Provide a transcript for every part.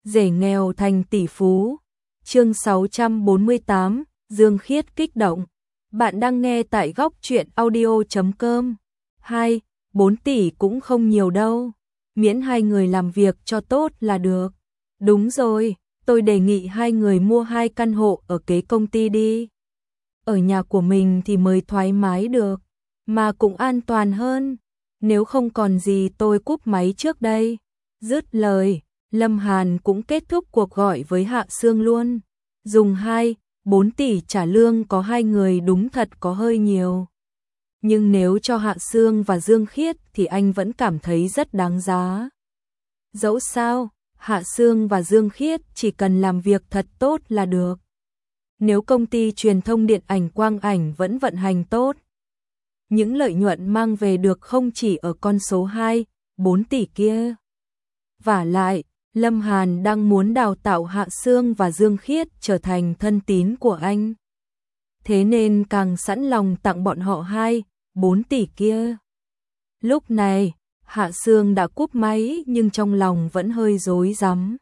rể nghèo thành tỷ phú. Chương 648, Dương Khiết kích động. Bạn đang nghe tại góc truyện audio.com. 4 tỷ cũng không nhiều đâu, miễn hai người làm việc cho tốt là được. Đúng rồi, tôi đề nghị hai người mua 2 căn hộ ở kế công ty đi. Ở nhà của mình thì mới thoải mái được, mà cũng an toàn hơn. Nếu không còn gì tôi cúp máy trước đây. Dứt lời, Lâm Hàn cũng kết thúc cuộc gọi với Hạ Sương luôn. Dùng 4 tỷ trả lương có 2 người đúng thật có hơi nhiều. Nhưng nếu cho Hạ Sương và Dương Khiết thì anh vẫn cảm thấy rất đáng giá. Dẫu sao, Hạ Sương và Dương Khiết chỉ cần làm việc thật tốt là được. Nếu công ty truyền thông điện ảnh quang ảnh vẫn vận hành tốt, những lợi nhuận mang về được không chỉ ở con số 4 tỷ kia. Vả lại, Lâm Hàn đang muốn đào tạo Hạ Sương và Dương Khiết trở thành thân tín của anh. Thế nên càng sẵn lòng tặng bọn họ 4 tỷ kia. Lúc này, Hạ Sương đã cúp máy nhưng trong lòng vẫn hơi rối rắm.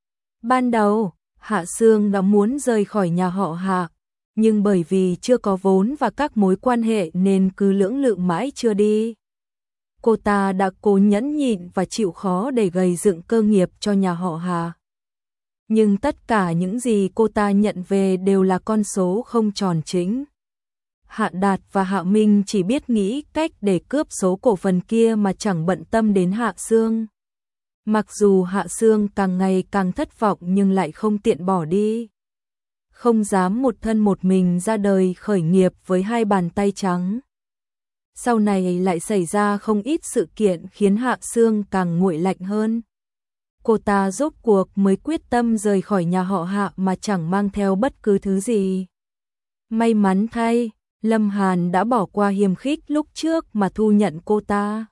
Ban đầu, Hạ Sương đã muốn rời khỏi nhà họ Hạ, nhưng bởi vì chưa có vốn và các mối quan hệ nên cứ lưỡng lự mãi chưa đi. Cô ta đã cố nhẫn nhịn và chịu khó để gây dựng cơ nghiệp cho nhà họ Hạ. Nhưng tất cả những gì cô ta nhận về đều là con số không tròn chỉnh. Hạ Đạt và Hạ Minh chỉ biết nghĩ cách để cướp số cổ phần kia mà chẳng bận tâm đến Hạ Sương. Mặc dù Hạ Sương càng ngày càng thất vọng nhưng lại không tiện bỏ đi. Không dám một thân một mình ra đời khởi nghiệp với 2 bàn tay trắng. Sau này lại xảy ra không ít sự kiện khiến Hạ Sương càng nguội lạnh hơn. Cô ta rốt cuộc mới quyết tâm rời khỏi nhà họ Hạ mà chẳng mang theo bất cứ thứ gì. May mắn thay, Lâm Hàn đã bỏ qua hiềm khích lúc trước mà thu nhận cô ta.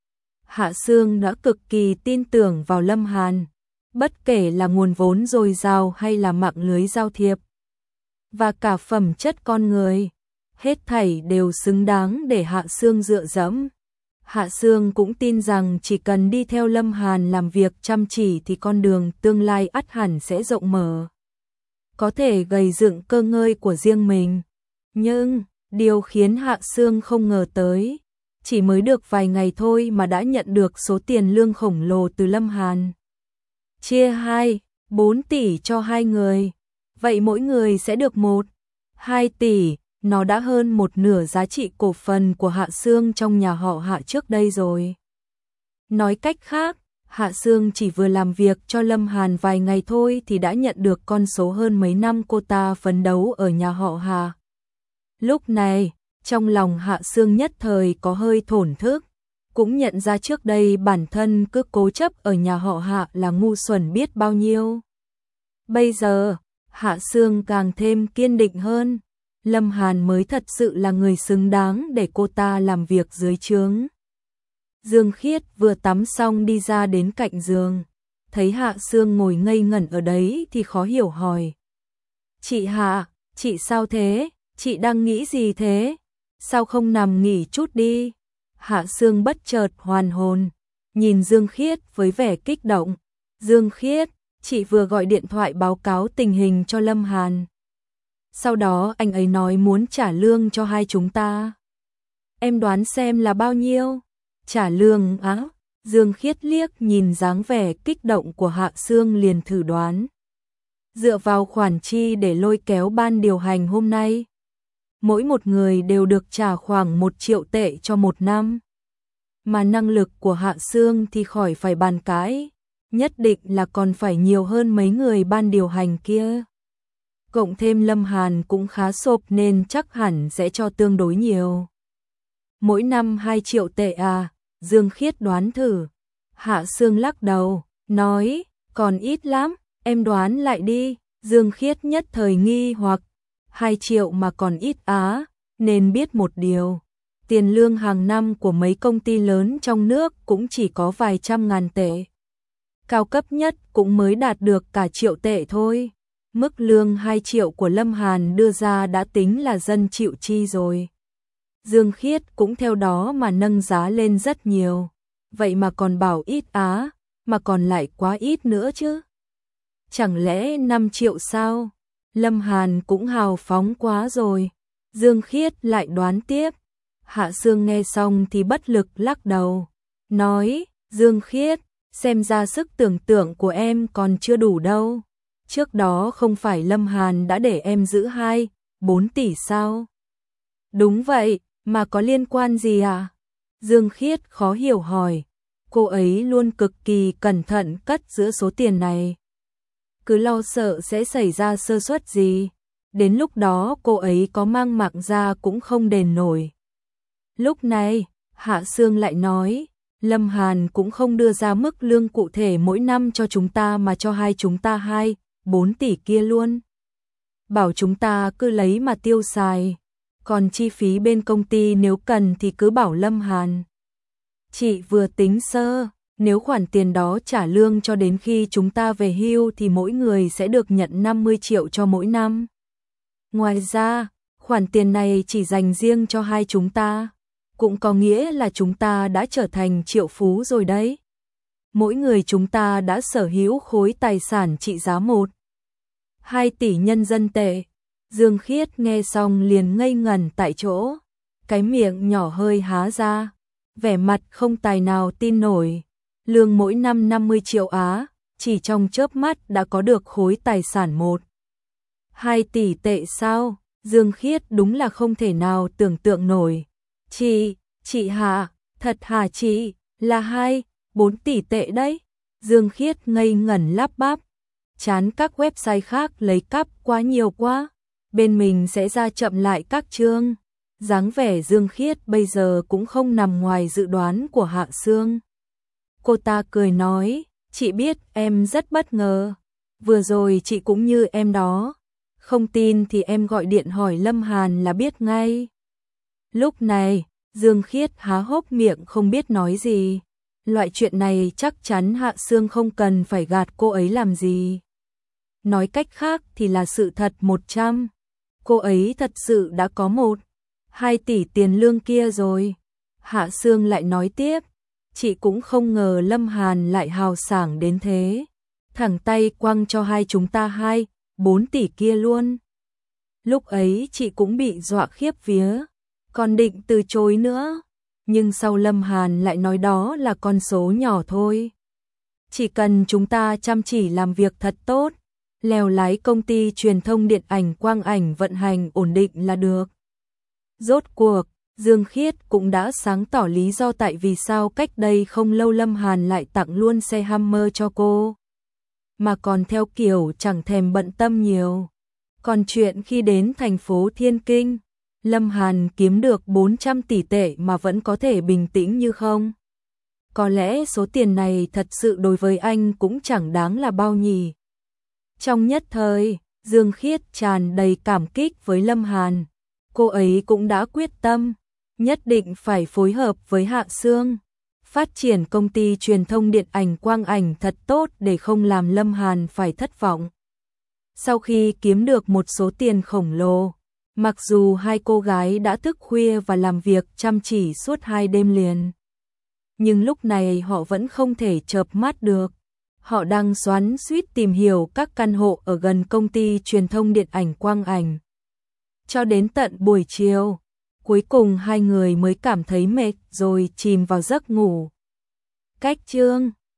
Hạ Sương đã cực kỳ tin tưởng vào Lâm Hàn, bất kể là nguồn vốn dồi dào hay là mạng lưới giao thiệp, và cả phẩm chất con người, hết thảy đều xứng đáng để Hạ Sương dựa dẫm. Hạ Sương cũng tin rằng chỉ cần đi theo Lâm Hàn làm việc chăm chỉ thì con đường tương lai ắt hẳn sẽ rộng mở. Có thể gây dựng cơ ngơi của riêng mình. Nhưng, điều khiến Hạ Sương không ngờ tới, chỉ mới được vài ngày thôi mà đã nhận được số tiền lương khổng lồ từ Lâm Hàn. Chia 4 tỷ cho 2 người, vậy mỗi người sẽ được 2 tỷ, nó đã hơn một nửa giá trị cổ phần của Hạ Sương trong nhà họ Hạ trước đây rồi. Nói cách khác, Hạ Sương chỉ vừa làm việc cho Lâm Hàn vài ngày thôi thì đã nhận được con số hơn mấy năm cô ta phấn đấu ở nhà họ Hạ. Lúc này, trong lòng Hạ Sương nhất thời có hơi thổn thức, cũng nhận ra trước đây bản thân cứ cố chấp ở nhà họ Hạ là ngu xuẩn biết bao nhiêu. Bây giờ, Hạ Sương càng thêm kiên định hơn, Lâm Hàn mới thật sự là người xứng đáng để cô ta làm việc dưới trướng. Dương Khiết vừa tắm xong đi ra đến cạnh giường, thấy Hạ Sương ngồi ngây ngẩn ở đấy thì khó hiểu hỏi. Chị Hạ, chị sao thế? Chị đang nghĩ gì thế? Sao không nằm nghỉ chút đi? Hạ Sương bất chợt hoàn hồn, nhìn Dương Khiết với vẻ kích động. Dương Khiết, chị vừa gọi điện thoại báo cáo tình hình cho Lâm Hàn. Sau đó anh ấy nói muốn trả lương cho hai chúng ta. Em đoán xem là bao nhiêu? Trả lương á? Dương Khiết liếc nhìn dáng vẻ kích động của Hạ Sương liền thử đoán. Dựa vào khoản chi để lôi kéo ban điều hành hôm nay, mỗi một người đều được trả khoảng 1 triệu tệ cho 1 năm. Mà năng lực của Hạ Sương thì khỏi phải bàn cãi, nhất định là còn phải nhiều hơn mấy người ban điều hành kia. Cộng thêm Lâm Hàn cũng khá xộp nên chắc hẳn sẽ cho tương đối nhiều. Mỗi năm 2 triệu tệ à? Dương Khiết đoán thử. Hạ Sương lắc đầu, nói, còn ít lắm, em đoán lại đi. Dương Khiết nhất thời nghi hoặc, 2 triệu mà còn ít á, nên biết một điều. Tiền lương hàng năm của mấy công ty lớn trong nước cũng chỉ có vài trăm ngàn tệ. Cao cấp nhất cũng mới đạt được cả triệu tệ thôi. Mức lương 2 triệu của Lâm Hàn đưa ra đã tính là dân chịu chi rồi. Dương Khiết cũng theo đó mà nâng giá lên rất nhiều. Vậy mà còn bảo ít á, mà còn lại quá ít nữa chứ. Chẳng lẽ 5 triệu sao? Lâm Hàn cũng hào phóng quá rồi. Dương Khiết lại đoán tiếp. Hạ Sương nghe xong thì bất lực lắc đầu. Nói, Dương Khiết, xem ra sức tưởng tượng của em còn chưa đủ đâu. Trước đó không phải Lâm Hàn đã để em giữ 2-4 tỷ sao? Đúng vậy, mà có liên quan gì à? Dương Khiết khó hiểu hỏi. Cô ấy luôn cực kỳ cẩn thận cất giữ số tiền này. Cứ lo sợ sẽ xảy ra sơ suất gì. Đến lúc đó cô ấy có mang mạng ra cũng không đền nổi. Lúc này, Hạ Sương lại nói, Lâm Hàn cũng không đưa ra mức lương cụ thể mỗi năm cho chúng ta mà cho hai chúng ta 2-4 tỷ kia luôn. Bảo chúng ta cứ lấy mà tiêu xài. Còn chi phí bên công ty nếu cần thì cứ bảo Lâm Hàn. Chị vừa tính sơ, nếu khoản tiền đó trả lương cho đến khi chúng ta về hưu thì mỗi người sẽ được nhận 50 triệu cho mỗi năm. Ngoài ra, khoản tiền này chỉ dành riêng cho hai chúng ta, cũng có nghĩa là chúng ta đã trở thành triệu phú rồi đấy. Mỗi người chúng ta đã sở hữu khối tài sản trị giá 1-2 tỷ nhân dân tệ. Dương Khiết nghe xong liền ngây ngẩn tại chỗ, cái miệng nhỏ hơi há ra, vẻ mặt không tài nào tin nổi. Lương mỗi năm 50 triệu Á, chỉ trong chớp mắt đã có được khối tài sản 1-2 tỷ tệ sao? Dương Khiết đúng là không thể nào tưởng tượng nổi. Chị Hạ, thật hả chị, là 2-4 tỷ tệ đấy. Dương Khiết ngây ngẩn lắp bắp, chán các website khác lấy cắp quá nhiều quá. Bên mình sẽ ra chậm lại các chương. Dáng vẻ Dương Khiết bây giờ cũng không nằm ngoài dự đoán của Hạ Sương. Cô ta cười nói, chị biết em rất bất ngờ. Vừa rồi chị cũng như em đó. Không tin thì em gọi điện hỏi Lâm Hàn là biết ngay. Lúc này, Dương Khiết há hốc miệng không biết nói gì. Loại chuyện này chắc chắn Hạ Sương không cần phải gạt cô ấy làm gì. Nói cách khác thì là sự thật 100. Cô ấy thật sự đã có 1-2 tỷ tiền lương kia rồi. Hạ Sương lại nói tiếp, chị cũng không ngờ Lâm Hàn lại hào sảng đến thế. Thẳng tay quăng cho hai chúng ta 2-4 tỷ kia luôn. Lúc ấy chị cũng bị dọa khiếp vía, còn định từ chối nữa. Nhưng sau Lâm Hàn lại nói đó là con số nhỏ thôi. Chỉ cần chúng ta chăm chỉ làm việc thật tốt, lèo lái công ty truyền thông điện ảnh quang ảnh vận hành ổn định là được. Rốt cuộc, Dương Khiết cũng đã sáng tỏ lý do tại vì sao cách đây không lâu Lâm Hàn lại tặng luôn xe Hummer cho cô. Mà còn theo kiểu chẳng thèm bận tâm nhiều. Còn chuyện khi đến thành phố Thiên Kinh, Lâm Hàn kiếm được 400 tỷ tệ mà vẫn có thể bình tĩnh như không. Có lẽ số tiền này thật sự đối với anh cũng chẳng đáng là bao nhỉ. Trong nhất thời, Dương Khiết tràn đầy cảm kích với Lâm Hàn. Cô ấy cũng đã quyết tâm, nhất định phải phối hợp với Hạ Sương, phát triển công ty truyền thông điện ảnh quang ảnh thật tốt để không làm Lâm Hàn phải thất vọng. Sau khi kiếm được một số tiền khổng lồ, mặc dù hai cô gái đã thức khuya và làm việc chăm chỉ suốt 2 đêm liền, nhưng lúc này họ vẫn không thể chợp mắt được. Họ đang xoắn xuýt tìm hiểu các căn hộ ở gần công ty truyền thông điện ảnh quang ảnh. Cho đến tận buổi chiều, cuối cùng hai người mới cảm thấy mệt rồi chìm vào giấc ngủ. Cách chương